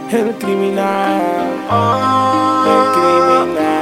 El criminal, el criminal.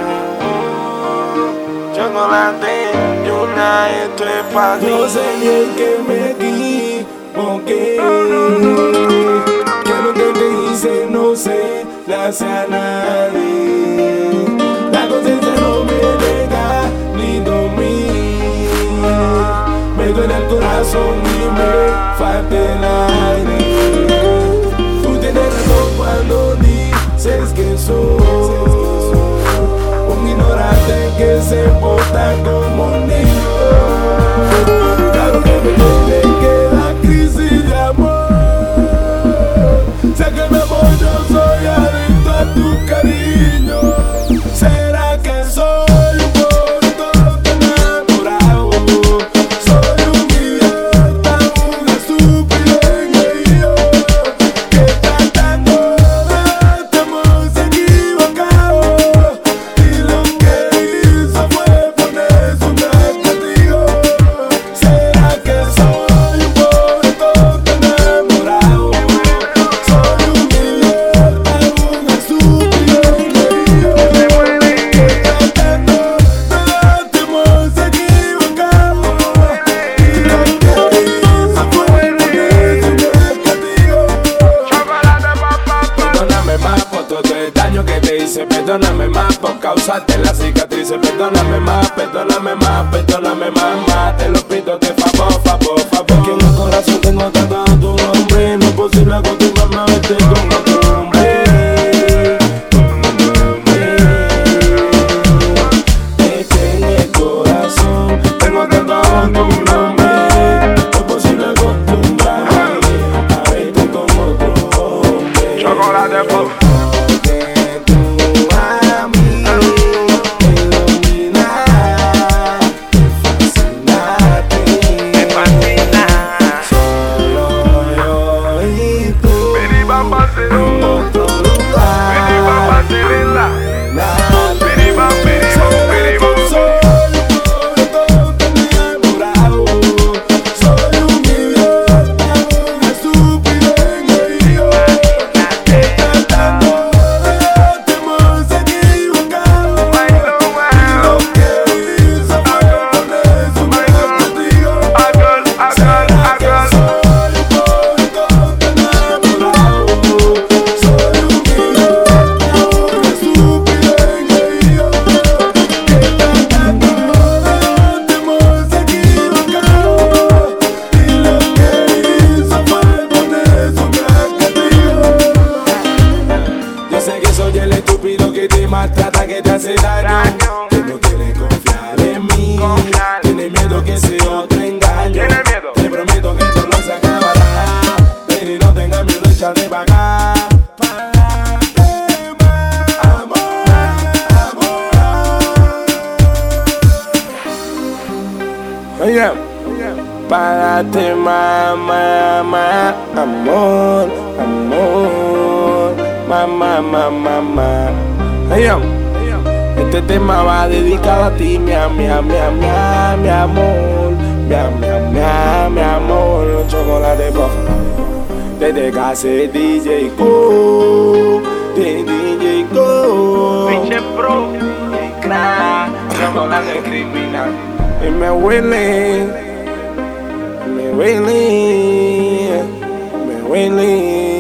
Chocolate, Yuna, esto es pa' ti. No sé ni el que me equivoqué. Que lo que te hice no se le hace a nadie. La conciencia no me deja ni dormir. Me duele el corazón y me falta el aire. Tú tienes razón cuando dices que soy un ignorante que se porta como un niño. Claro que me duele que la crisis de amor. Sé que mi amor, yo soy adicto a tu cariño. ¿Será que soy un poquito enamorado? Soy un idiota, un estúpido engreído que tratando de este amor se equivocado. Y lo que hizo fue ponerse un castigo. ¿Será que soy un poquito enamorado? Soy un idiota, un estúpido engreído que tratando de este amor se equivocado. Y lo que hizo fue ponerse un castigo. Perdóname más por todo el daño que te hice. Perdóname más por causarte la cicatriz. Perdóname más, perdóname más, perdóname más. Te lo pido de favor, favor, favor. Que en el corazón tengo tatuado tu nombre. No es posible acostumbrarme a verte con otro hombre. Es que en el corazón tengo tatuado tu nombre. No es posible acostumbrarme a verte con otro hombre. Chocolate, po. Que tú a mí me dominas, me Me fascinaste. fascina. Solo yo y tú Bidi bam bam en bidi. otro Bidi bam lugar. bam bidi. Bidi bam bidi bam bidi bam. Soy un poquito enamorado. Soy un idiota, un estúpido engreído que tratando de este amor se equivocado. Y lo que hizo fue ponerse un castigo. ¿Será que soy un poquito enamorado? Soy un idiota, un estúpido engreído que tratando de este amor se equivocado. Y lo que hizo fue ponerse un castigo. Yo sé que soy el estúpido que te maltrata, que te hace daño, que no quiere confiar en mí, tiene miedo que sea otro engaño. Tiene miedo. Te prometo que esto no se acabará, pero no tengas miedo, échale pa' acá. Para darte más amor, amor. Oye, para darte más amor, amor, mamá. Oye, este tema va dedicado a ti, mi amor, mi amor, chocolate pop. Desde casa de DJ Go, de DJ Go. Pinche pro. Crack, chocolate criminal. Y me huele, me huele.